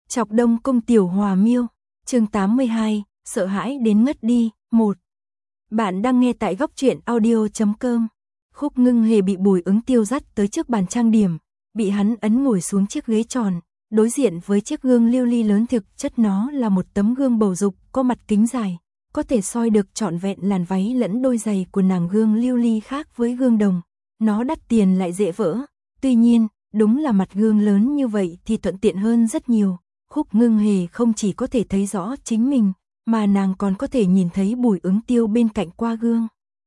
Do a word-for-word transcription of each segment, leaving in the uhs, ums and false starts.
Chọc Đông Cung Tiểu Hòa Miêu, chương tám mươi hai, sợ hãi đến ngất đi, một. Bạn đang nghe tại góc truyện audio chấm com. Khúc Ngưng Hề bị Bùi Ứng Tiêu dắt tới trước bàn trang điểm, bị hắn ấn ngồi xuống chiếc ghế tròn, đối diện với chiếc gương lưu ly lớn, thực chất nó là một tấm gương bầu dục, có mặt kính dài, có thể soi được trọn vẹn làn váy lẫn đôi giày của nàng. Gương lưu ly khác với gương đồng, nó đắt tiền lại dễ vỡ, tuy nhiên, đúng là mặt gương lớn như vậy thì thuận tiện hơn rất nhiều. Khúc Ngưng Hề không chỉ có thể thấy rõ chính mình, mà nàng còn có thể nhìn thấy Bùi Ứng Tiêu bên cạnh qua gương.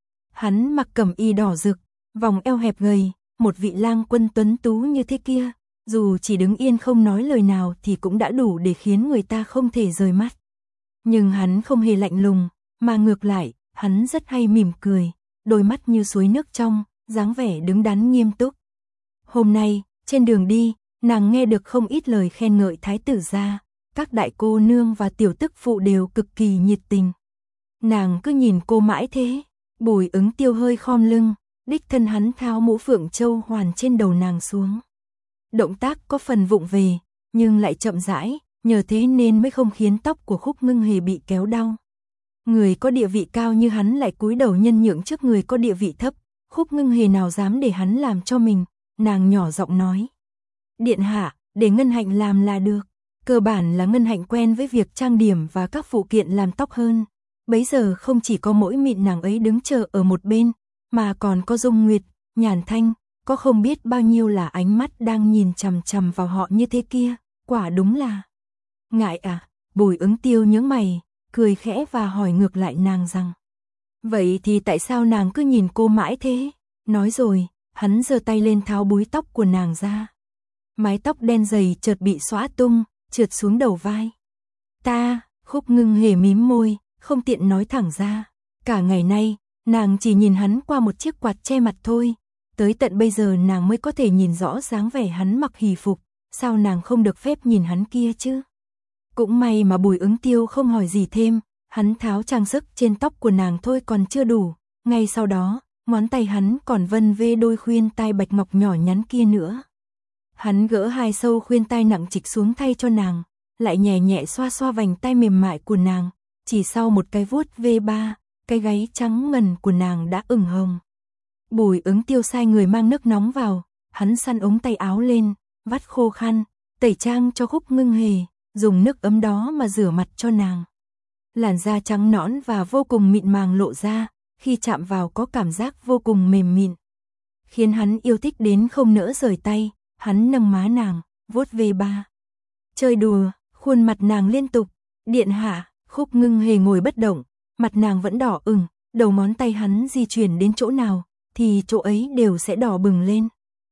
Hắn mặc cẩm y đỏ rực, vòng eo hẹp gầy, một vị lang quân tuấn tú như thế kia, dù chỉ đứng yên không nói lời nào thì cũng đã đủ để khiến người ta không thể rời mắt. Nhưng hắn không hề lạnh lùng, mà ngược lại, hắn rất hay mỉm cười, đôi mắt như suối nước trong, dáng vẻ đứng đắn nghiêm túc. Hôm nay, trên đường đi, nàng nghe được không ít lời khen ngợi thái tử gia, các đại cô nương và tiểu tức phụ đều cực kỳ nhiệt tình. Nàng cứ nhìn cô mãi thế. Bùi Ứng Tiêu hơi khom lưng, đích thân hắn tháo mũ phượng châu hoàn trên đầu nàng xuống. Động tác có phần vụng về, nhưng lại chậm rãi, nhờ thế nên mới không khiến tóc của Khúc Ngưng Hề bị kéo đau. Người có địa vị cao như hắn lại cúi đầu nhân nhượng trước người có địa vị thấp, Khúc Ngưng Hề nào dám để hắn làm cho mình. Nàng nhỏ giọng nói: "Điện hạ, để Ngân Hạnh làm là được." Cơ bản là Ngân Hạnh quen với việc trang điểm và các phụ kiện làm tóc hơn. Bấy giờ không chỉ có mỗi mịn nàng ấy đứng chờ ở một bên, mà còn có Dung Nguyệt, Nhàn Thanh, có không biết bao nhiêu là ánh mắt đang nhìn chằm chằm vào họ như thế kia, quả đúng là ngại à. Bùi Ứng Tiêu nhướng mày, cười khẽ và hỏi ngược lại nàng rằng: "Vậy thì tại sao nàng cứ nhìn cô mãi thế?" Nói rồi, hắn giơ tay lên tháo búi tóc của nàng ra. Mái tóc đen dày chợt bị xõa tung, trượt xuống đầu vai. "Ta." Khúc Ngưng Hề mím môi, không tiện nói thẳng ra. Cả ngày nay, nàng chỉ nhìn hắn qua một chiếc quạt che mặt thôi. Tới tận bây giờ nàng mới có thể nhìn rõ dáng vẻ hắn mặc hỷ phục, sao nàng không được phép nhìn hắn kia chứ? Cũng may mà Bùi Ứng Tiêu không hỏi gì thêm, hắn tháo trang sức trên tóc của nàng thôi còn chưa đủ. Ngay sau đó, ngón tay hắn còn vân vê đôi khuyên tai bạch ngọc nhỏ nhắn kia nữa. Hắn gỡ hai sâu khuyên tai nặng trịch xuống thay cho nàng, lại nhẹ nhẹ xoa xoa vành tai mềm mại của nàng. Chỉ sau một cái vuốt ve ba, cái gáy trắng ngần của nàng đã ửng hồng. Bùi Ứng Tiêu sai người mang nước nóng vào, hắn săn ống tay áo lên, vắt khô khăn, tẩy trang cho Khúc Ngưng Hề, dùng nước ấm đó mà rửa mặt cho nàng. Làn da trắng nõn và vô cùng mịn màng lộ ra, khi chạm vào có cảm giác vô cùng mềm mịn, khiến hắn yêu thích đến không nỡ rời tay. Hắn nâng má nàng, vuốt ve ba, chơi đùa, khuôn mặt nàng liên tục. "Điện hạ." Khúc Ngưng Hề ngồi bất động, mặt nàng vẫn đỏ ửng, đầu ngón tay hắn di chuyển đến chỗ nào, thì chỗ ấy đều sẽ đỏ bừng lên.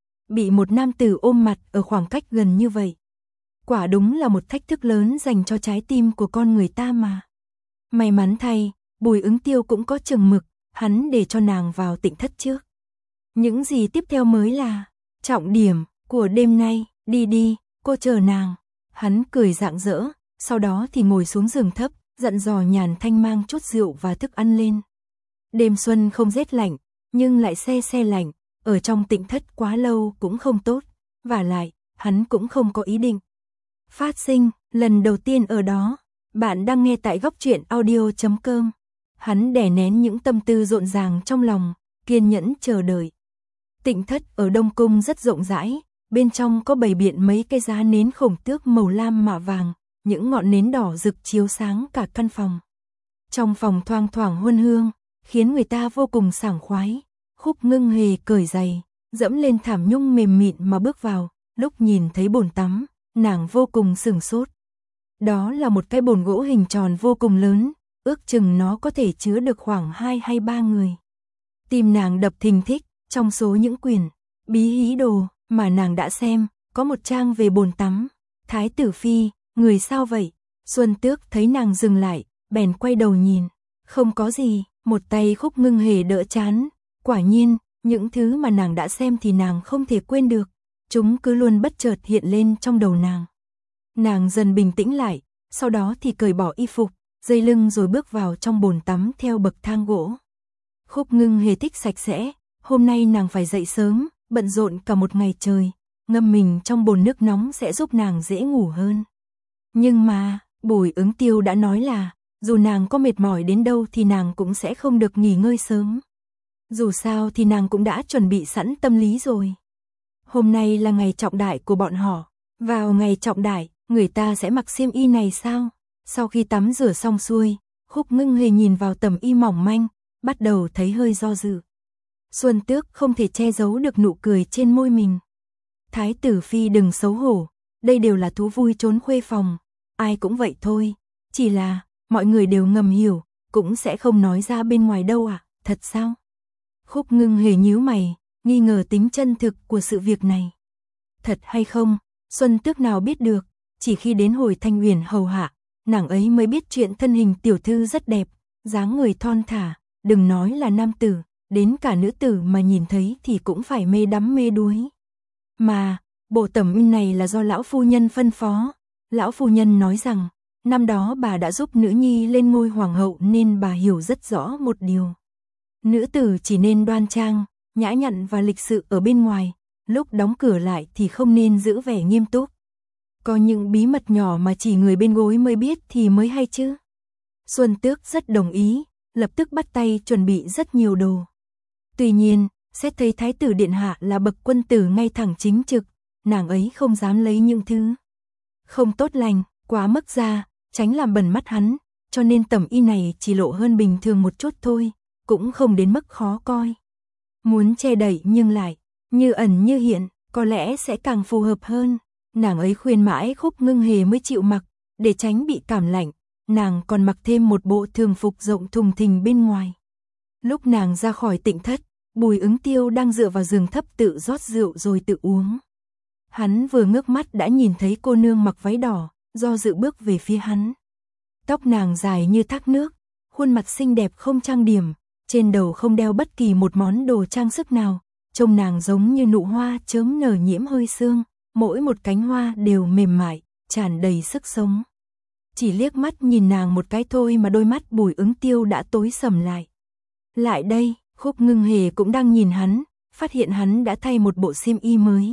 Bị một nam tử ôm mặt ở khoảng cách gần như vậy, quả đúng là một thách thức lớn dành cho trái tim của con người ta mà. May mắn thay, Bùi Ứng Tiêu cũng có chừng mực, hắn để cho nàng vào Tịnh thất trước. Những gì tiếp theo mới là trọng điểm của đêm nay. "Đi đi, cô chờ nàng." Hắn cười rạng rỡ, sau đó thì ngồi xuống giường thấp, dặn dò Nhàn Thanh mang chút rượu và thức ăn lên. Đêm xuân không rét lạnh, nhưng lại se se lạnh, ở trong Tịnh thất quá lâu cũng không tốt, vả lại, hắn cũng không có ý định phát sinh lần đầu tiên ở đó. Bạn đang nghe tại góc truyện audio chấm com. Hắn đè nén những tâm tư rộn ràng trong lòng, kiên nhẫn chờ đợi. Tịnh thất ở Đông Cung rất rộng rãi, bên trong có bày biện mấy cái giá nến khổng tước màu lam mạ vàng, những ngọn nến đỏ rực chiếu sáng cả căn phòng. Trong phòng thoang thoảng huân hương, khiến người ta vô cùng sảng khoái. Khúc Ngưng Hề cởi giày, dẫm lên thảm nhung mềm mịn mà bước vào, lúc nhìn thấy bồn tắm, nàng vô cùng sửng sốt. Đó là một cái bồn gỗ hình tròn vô cùng lớn, ước chừng nó có thể chứa được khoảng hai hay ba người. Tim nàng đập thình thịch, trong số những quyển bí hí đồ mà nàng đã xem, có một trang về bồn tắm. "Thái tử phi, người sao vậy?" Xuân Tước thấy nàng dừng lại, bèn quay đầu nhìn. "Không có gì." Một tay Khúc Ngưng Hề đỡ trán. Quả nhiên, những thứ mà nàng đã xem thì nàng không thể quên được, chúng cứ luôn bất chợt hiện lên trong đầu nàng. Nàng dần bình tĩnh lại, sau đó thì cởi bỏ y phục, dây lưng rồi bước vào trong bồn tắm theo bậc thang gỗ. Khúc Ngưng Hề thích sạch sẽ, hôm nay nàng phải dậy sớm, bận rộn cả một ngày trời, ngâm mình trong bồn nước nóng sẽ giúp nàng dễ ngủ hơn. Nhưng mà, Bùi Ứng Tiêu đã nói là, dù nàng có mệt mỏi đến đâu thì nàng cũng sẽ không được nghỉ ngơi sớm. Dù sao thì nàng cũng đã chuẩn bị sẵn tâm lý rồi. Hôm nay là ngày trọng đại của bọn họ. Vào ngày trọng đại, người ta sẽ mặc xiêm y này sao? Sau khi tắm rửa xong xuôi, Khúc Ngưng Hề nhìn vào tầm y mỏng manh, bắt đầu thấy hơi do dự. Xuân Tước không thể che giấu được nụ cười trên môi mình. Thái tử phi đừng xấu hổ, đây đều là thú vui trốn khuê phòng, ai cũng vậy thôi, chỉ là mọi người đều ngầm hiểu, cũng sẽ không nói ra bên ngoài đâu à, thật sao? Khúc Ngưng Hề nhíu mày, nghi ngờ tính chân thực của sự việc này. Thật hay không, Xuân Tước nào biết được, chỉ khi đến hồi Thanh Uyển hầu hạ, nàng ấy mới biết chuyện thân hình tiểu thư rất đẹp, dáng người thon thả, đừng nói là nam tử, đến cả nữ tử mà nhìn thấy thì cũng phải mê đắm mê đuối. Mà, bộ tẩm y này là do lão phu nhân phân phó, lão phu nhân nói rằng, năm đó bà đã giúp nữ nhi lên ngôi hoàng hậu nên bà hiểu rất rõ một điều. Nữ tử chỉ nên đoan trang, nhã nhặn và lịch sự ở bên ngoài, lúc đóng cửa lại thì không nên giữ vẻ nghiêm túc. Có những bí mật nhỏ mà chỉ người bên gối mới biết thì mới hay chứ. Xuân Tước rất đồng ý, lập tức bắt tay chuẩn bị rất nhiều đồ. Tuy nhiên, xét thấy thái tử điện hạ là bậc quân tử ngay thẳng chính trực, nàng ấy không dám lấy những thứ không tốt lành, quá mức ra, tránh làm bẩn mắt hắn, cho nên tẩm y này chỉ lộ hơn bình thường một chút thôi, cũng không đến mức khó coi. Muốn che đậy nhưng lại, như ẩn như hiện, có lẽ sẽ càng phù hợp hơn. Nàng ấy khuyên mãi Khúc Ngưng Hề mới chịu mặc, để tránh bị cảm lạnh, nàng còn mặc thêm một bộ thường phục rộng thùng thình bên ngoài. Lúc nàng ra khỏi tịnh thất, Bùi Ứng Tiêu đang dựa vào giường thấp tự rót rượu rồi tự uống. Hắn vừa ngước mắt đã nhìn thấy cô nương mặc váy đỏ, do dự bước về phía hắn. Tóc nàng dài như thác nước, khuôn mặt xinh đẹp không trang điểm, trên đầu không đeo bất kỳ một món đồ trang sức nào, trông nàng giống như nụ hoa chớm nở nhiễm hơi sương, mỗi một cánh hoa đều mềm mại, tràn đầy sức sống. Chỉ liếc mắt nhìn nàng một cái thôi mà đôi mắt Bùi Ứng Tiêu đã tối sầm lại. Lại đây, Khúc Ngưng Hề cũng đang nhìn hắn, phát hiện hắn đã thay một bộ xiêm y mới.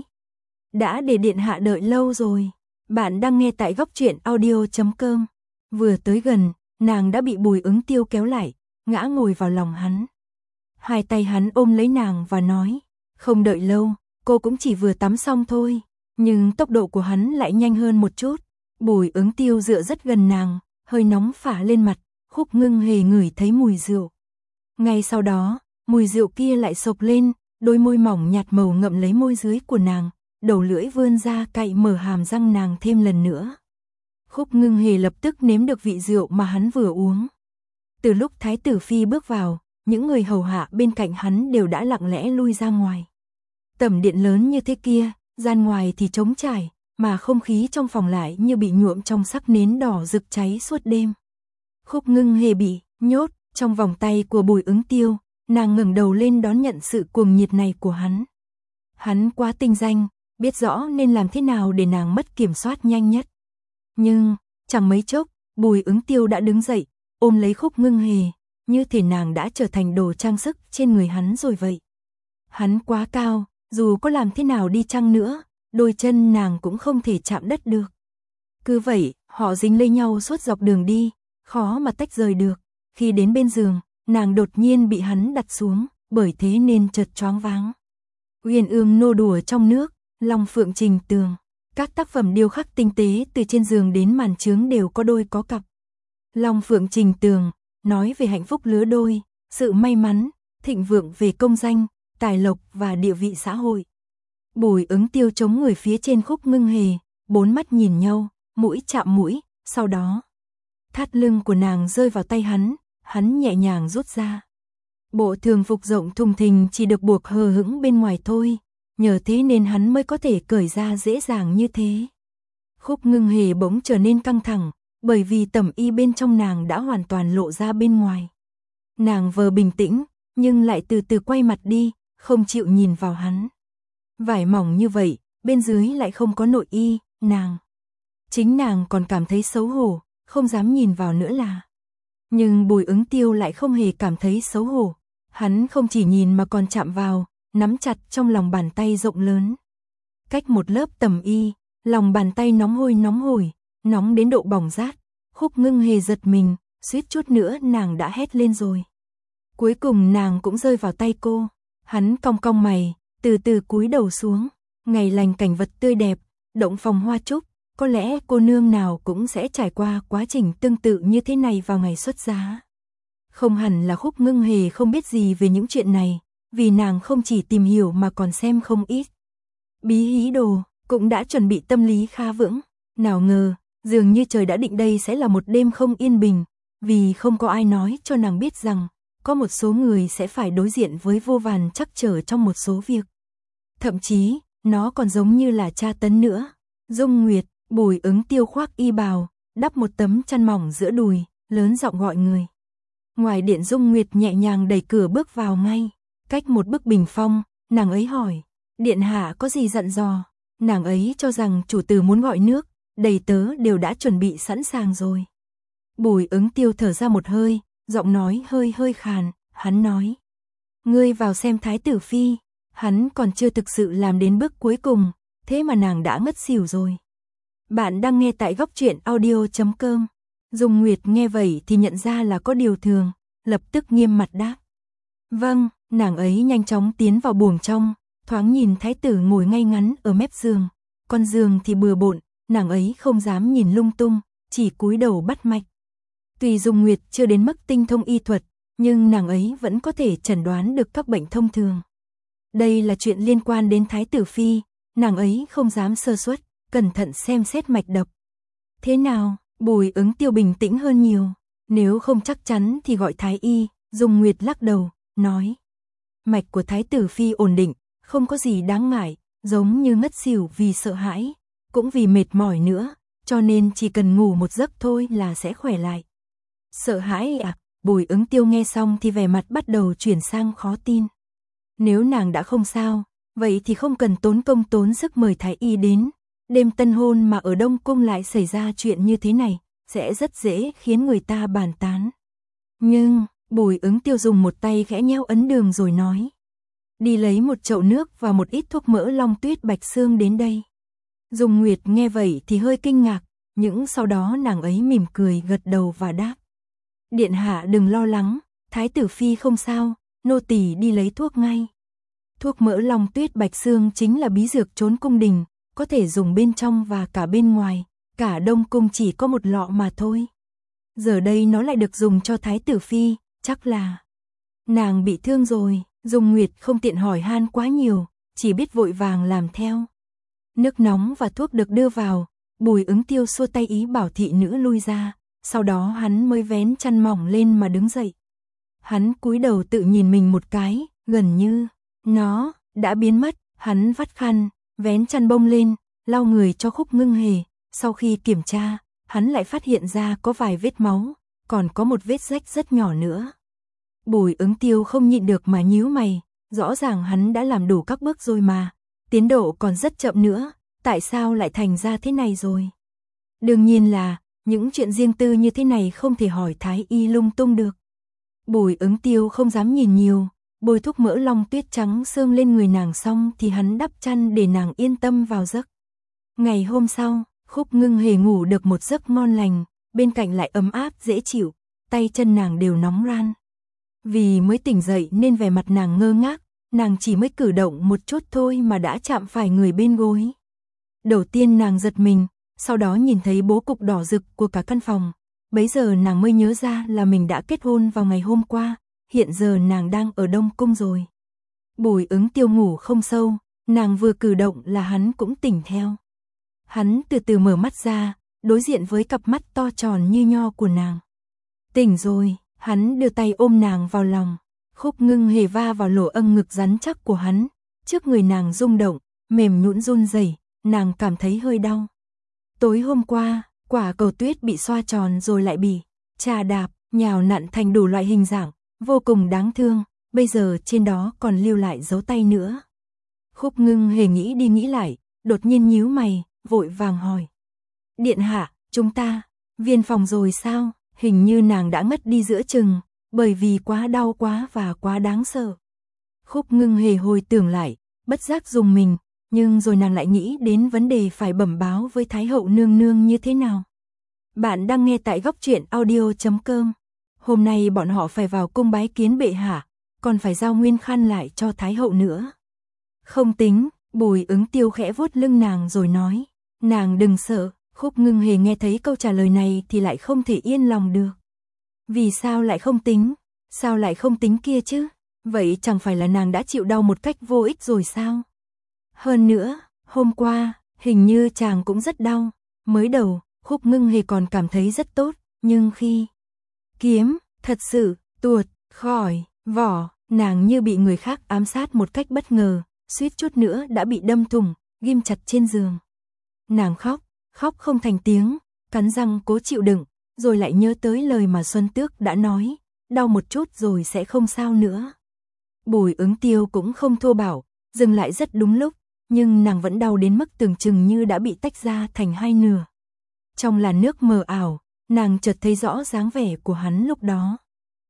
Đã để điện hạ đợi lâu rồi. Bạn đang nghe tại góc truyện audio chấm com. Vừa tới gần, nàng đã bị Bùi Ứng Tiêu kéo lại, ngã ngồi vào lòng hắn. Hai tay hắn ôm lấy nàng và nói, không đợi lâu, cô cũng chỉ vừa tắm xong thôi. Nhưng tốc độ của hắn lại nhanh hơn một chút. Bùi Ứng Tiêu dựa rất gần nàng, hơi nóng phả lên mặt, Khúc Ngưng Hề ngửi thấy mùi rượu. Ngay sau đó, mùi rượu kia lại sộc lên, đôi môi mỏng nhạt màu ngậm lấy môi dưới của nàng, đầu lưỡi vươn ra cạy mở hàm răng nàng thêm lần nữa. Khúc Ngưng Hề lập tức nếm được vị rượu mà hắn vừa uống. Từ lúc Thái tử Phi bước vào, những người hầu hạ bên cạnh hắn đều đã lặng lẽ lui ra ngoài. Tẩm điện lớn như thế kia, gian ngoài thì trống trải, mà không khí trong phòng lại như bị nhuộm trong sắc nến đỏ rực cháy suốt đêm. Khúc Ngưng Hề bị nhốt trong vòng tay của Bùi Ứng Tiêu, nàng ngẩng đầu lên đón nhận sự cuồng nhiệt này của hắn. Hắn quá tinh danh, biết rõ nên làm thế nào để nàng mất kiểm soát nhanh nhất. Nhưng, chẳng mấy chốc, Bùi Ứng Tiêu đã đứng dậy, ôm lấy Khúc Ngưng Hề, như thể nàng đã trở thành đồ trang sức trên người hắn rồi vậy. Hắn quá cao, dù có làm thế nào đi chăng nữa, đôi chân nàng cũng không thể chạm đất được. Cứ vậy, họ dính lấy nhau suốt dọc đường đi, khó mà tách rời được. Khi đến bên giường, nàng đột nhiên bị hắn đặt xuống, bởi thế nên chợt choáng váng. Uyên ương nô đùa trong nước, Long Phượng Trình Tường, các tác phẩm điêu khắc tinh tế từ trên giường đến màn chướng đều có đôi có cặp. Long Phượng Trình Tường nói về hạnh phúc lứa đôi, sự may mắn, thịnh vượng về công danh, tài lộc và địa vị xã hội. Bùi Ứng Tiêu chống người phía trên Khúc Ngưng Hề, bốn mắt nhìn nhau, mũi chạm mũi, sau đó thắt lưng của nàng rơi vào tay hắn, hắn nhẹ nhàng rút ra. Bộ thường phục rộng thùng thình chỉ được buộc hờ hững bên ngoài thôi, nhờ thế nên hắn mới có thể cởi ra dễ dàng như thế. Khúc Ngưng Hề bỗng trở nên căng thẳng, bởi vì tẩm y bên trong nàng đã hoàn toàn lộ ra bên ngoài. Nàng vờ bình tĩnh, nhưng lại từ từ quay mặt đi, không chịu nhìn vào hắn. Vải mỏng như vậy, bên dưới lại không có nội y, nàng. Chính nàng còn cảm thấy xấu hổ, không dám nhìn vào nữa là. Nhưng Bùi Ứng Tiêu lại không hề cảm thấy xấu hổ. Hắn không chỉ nhìn mà còn chạm vào, nắm chặt trong lòng bàn tay rộng lớn. Cách một lớp tẩm y, lòng bàn tay nóng hôi nóng hổi, nóng đến độ bỏng rát. Khúc Ngưng Hề giật mình, suýt chút nữa nàng đã hét lên rồi. Cuối cùng nàng cũng rơi vào tay cô. Hắn cong cong mày, từ từ cúi đầu xuống. Ngày lành cảnh vật tươi đẹp, động phòng hoa trúc, có lẽ cô nương nào cũng sẽ trải qua quá trình tương tự như thế này vào ngày xuất giá. Không hẳn là Khúc Ngưng Hề không biết gì về những chuyện này, vì nàng không chỉ tìm hiểu mà còn xem không ít. Bí hí đồ, cũng đã chuẩn bị tâm lý khá vững. Nào ngờ, dường như trời đã định đây sẽ là một đêm không yên bình, vì không có ai nói cho nàng biết rằng, có một số người sẽ phải đối diện với vô vàn trắc trở trong một số việc. Thậm chí, nó còn giống như là tra tấn nữa. Dung Nguyệt, Bùi Ứng Tiêu khoác y bào, đắp một tấm chăn mỏng giữa đùi, lớn giọng gọi người. Ngoài điện Dung Nguyệt nhẹ nhàng đẩy cửa bước vào ngay, cách một bức bình phong, nàng ấy hỏi, điện hạ có gì dặn dò? Nàng ấy cho rằng chủ tử muốn gọi nước, đầy tớ đều đã chuẩn bị sẵn sàng rồi. Bùi Ứng Tiêu thở ra một hơi, giọng nói hơi hơi khàn, hắn nói. Ngươi vào xem thái tử phi, hắn còn chưa thực sự làm đến bước cuối cùng, thế mà nàng đã ngất xỉu rồi. Bạn đang nghe tại góc truyện audio chấm com. Dung Nguyệt nghe vậy thì nhận ra là có điều thường, lập tức nghiêm mặt đáp. Vâng, nàng ấy nhanh chóng tiến vào buồng trong, thoáng nhìn thái tử ngồi ngay ngắn ở mép giường. Con giường thì bừa bộn, nàng ấy không dám nhìn lung tung, chỉ cúi đầu bắt mạch. Tuy Dung Nguyệt chưa đến mức tinh thông y thuật, nhưng nàng ấy vẫn có thể chẩn đoán được các bệnh thông thường. Đây là chuyện liên quan đến thái tử phi, nàng ấy không dám sơ suất, cẩn thận xem xét mạch đập. Thế nào? Bùi Ứng Tiêu bình tĩnh hơn nhiều. Nếu không chắc chắn thì gọi thái y. Dung Nguyệt lắc đầu, nói. Mạch của thái tử phi ổn định, không có gì đáng ngại, giống như ngất xỉu vì sợ hãi, cũng vì mệt mỏi nữa, cho nên chỉ cần ngủ một giấc thôi là sẽ khỏe lại. Sợ hãi à? Bùi Ứng Tiêu nghe xong thì vẻ mặt bắt đầu chuyển sang khó tin. Nếu nàng đã không sao, vậy thì không cần tốn công tốn sức mời thái y đến. Đêm tân hôn mà ở Đông Cung lại xảy ra chuyện như thế này, sẽ rất dễ khiến người ta bàn tán. Nhưng, Bùi Ứng Tiêu dùng một tay khẽ nhéo ấn đường rồi nói. Đi lấy một chậu nước và một ít thuốc mỡ long tuyết bạch xương đến đây. Dung Nguyệt nghe vậy thì hơi kinh ngạc, nhưng sau đó nàng ấy mỉm cười gật đầu và đáp. Điện hạ đừng lo lắng, thái tử phi không sao, nô tỳ đi lấy thuốc ngay. Thuốc mỡ long tuyết bạch xương chính là bí dược trốn cung đình, có thể dùng bên trong và cả bên ngoài, cả Đông Cung chỉ có một lọ mà thôi. Giờ đây nó lại được dùng cho thái tử phi, chắc là nàng bị thương rồi. Dung Nguyệt không tiện hỏi han quá nhiều, chỉ biết vội vàng làm theo. Nước nóng và thuốc được đưa vào, Bùi Ứng Tiêu xua tay ý bảo thị nữ lui ra, sau đó hắn mới vén chăn mỏng lên mà đứng dậy. Hắn cúi đầu tự nhìn mình một cái, gần như nó đã biến mất. Hắn vắt khăn, vén chăn bông lên, lau người cho Khúc Ngưng Hề. Sau khi kiểm tra, hắn lại phát hiện ra có vài vết máu, còn có một vết rách rất nhỏ nữa. Bùi Ứng Tiêu không nhịn được mà nhíu mày, rõ ràng hắn đã làm đủ các bước rồi mà, tiến độ còn rất chậm nữa, tại sao lại thành ra thế này rồi? Đương nhiên là, những chuyện riêng tư như thế này không thể hỏi thái y lung tung được. Bùi Ứng Tiêu không dám nhìn nhiều, bôi thuốc mỡ long tuyết trắng xương lên người nàng xong thì hắn đắp chăn để nàng yên tâm vào giấc. Ngày hôm sau, Khúc Ngưng Hề ngủ được một giấc ngon lành, bên cạnh lại ấm áp dễ chịu, tay chân nàng đều nóng ran. Vì mới tỉnh dậy nên vẻ mặt nàng ngơ ngác, nàng chỉ mới cử động một chút thôi mà đã chạm phải người bên gối. Đầu tiên nàng giật mình, sau đó nhìn thấy bố cục đỏ rực của cả căn phòng. Bấy giờ nàng mới nhớ ra là mình đã kết hôn vào ngày hôm qua, hiện giờ nàng đang ở Đông Cung rồi. Bùi Ứng Tiêu ngủ không sâu, nàng vừa cử động là hắn cũng tỉnh theo. Hắn từ từ mở mắt ra, đối diện với cặp mắt to tròn như nho của nàng. Tỉnh rồi, hắn đưa tay ôm nàng vào lòng. Khúc Ngưng Hề va vào lỗ âng ngực rắn chắc của hắn, trước người nàng rung động, mềm nhũn run rẩy, nàng cảm thấy hơi đau. Tối hôm qua, quả cầu tuyết bị xoa tròn rồi lại bị chà đạp, nhào nặn thành đủ loại hình dạng, vô cùng đáng thương, bây giờ trên đó còn lưu lại dấu tay nữa. Khúc Ngưng Hề nghĩ đi nghĩ lại, đột nhiên nhíu mày, vội vàng hỏi. Điện hạ, chúng ta, viên phòng rồi sao? Hình như nàng đã ngất đi giữa chừng, bởi vì quá đau quá và quá đáng sợ. Khúc Ngưng Hề hồi tưởng lại, bất giác dùng mình, nhưng rồi nàng lại nghĩ đến vấn đề phải bẩm báo với Thái hậu nương nương như thế nào. Bạn đang nghe tại góc truyện audio chấm com. Hôm nay bọn họ phải vào cung bái kiến bệ hạ, còn phải giao nguyên khăn lại cho Thái hậu nữa. Không tính, Bùi Ứng Tiêu khẽ vuốt lưng nàng rồi nói, nàng đừng sợ. Khúc Ngưng Hề nghe thấy câu trả lời này thì lại không thể yên lòng được. Vì sao lại không tính? Sao lại không tính kia chứ? Vậy chẳng phải là nàng đã chịu đau một cách vô ích rồi sao? Hơn nữa, hôm qua, hình như chàng cũng rất đau. Mới đầu, Khúc Ngưng Hề còn cảm thấy rất tốt, nhưng khi kiếm, thật sự, tuột, khỏi, vỏ, nàng như bị người khác ám sát một cách bất ngờ, suýt chút nữa đã bị đâm thủng, ghim chặt trên giường. Nàng khóc, khóc không thành tiếng, cắn răng cố chịu đựng, rồi lại nhớ tới lời mà Xuân Tước đã nói, đau một chút rồi sẽ không sao nữa. Bùi Ứng Tiêu cũng không thô bạo, dừng lại rất đúng lúc, nhưng nàng vẫn đau đến mức tưởng chừng như đã bị tách ra thành hai nửa. Trong làn nước mờ ảo, nàng chợt thấy rõ dáng vẻ của hắn lúc đó.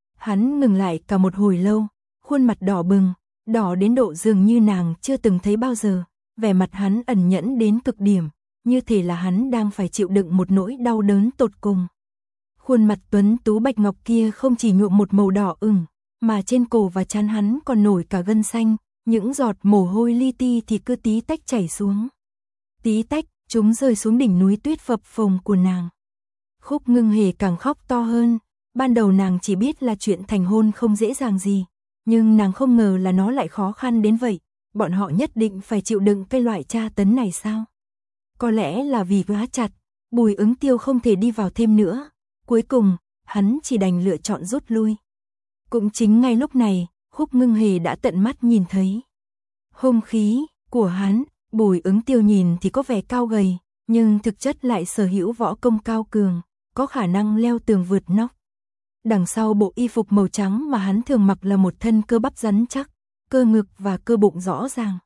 Hắn ngừng lại cả một hồi lâu, khuôn mặt đỏ bừng, đỏ đến độ dường như nàng chưa từng thấy bao giờ, vẻ mặt hắn ẩn nhẫn đến cực điểm, như thể là hắn đang phải chịu đựng một nỗi đau đớn tột cùng. Khuôn mặt tuấn tú bạch ngọc kia không chỉ nhuộm một màu đỏ ửng, mà trên cổ và trán hắn còn nổi cả gân xanh, những giọt mồ hôi li ti thì cứ tí tách chảy xuống. Tí tách, chúng rơi xuống đỉnh núi tuyết phập phồng của nàng. Khúc Ngưng Hề càng khóc to hơn, ban đầu nàng chỉ biết là chuyện thành hôn không dễ dàng gì, nhưng nàng không ngờ là nó lại khó khăn đến vậy, bọn họ nhất định phải chịu đựng cái loại tra tấn này sao? Có lẽ là vì quá chặt, Bùi Ứng Tiêu không thể đi vào thêm nữa, cuối cùng, hắn chỉ đành lựa chọn rút lui. Cũng chính ngay lúc này, Khúc Ngưng Hề đã tận mắt nhìn thấy hung khí của hắn. Bùi Ứng Tiêu nhìn thì có vẻ cao gầy, nhưng thực chất lại sở hữu võ công cao cường, có khả năng leo tường vượt nóc. Đằng sau bộ y phục màu trắng mà hắn thường mặc là một thân cơ bắp rắn chắc, cơ ngực và cơ bụng rõ ràng.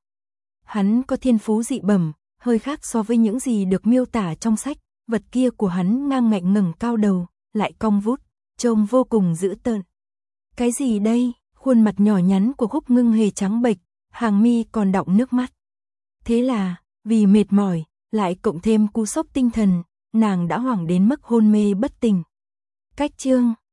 Hắn có thiên phú dị bẩm, hơi khác so với những gì được miêu tả trong sách, vật kia của hắn ngang ngạnh ngẩng cao đầu, lại cong vút, trông vô cùng dữ tợn. Cái gì đây? Khuôn mặt nhỏ nhắn của Khúc Ngưng Hề trắng bệch, hàng mi còn đọng nước mắt. Thế là, vì mệt mỏi, lại cộng thêm cú sốc tinh thần, nàng đã hoảng đến mức hôn mê bất tỉnh. Cách chương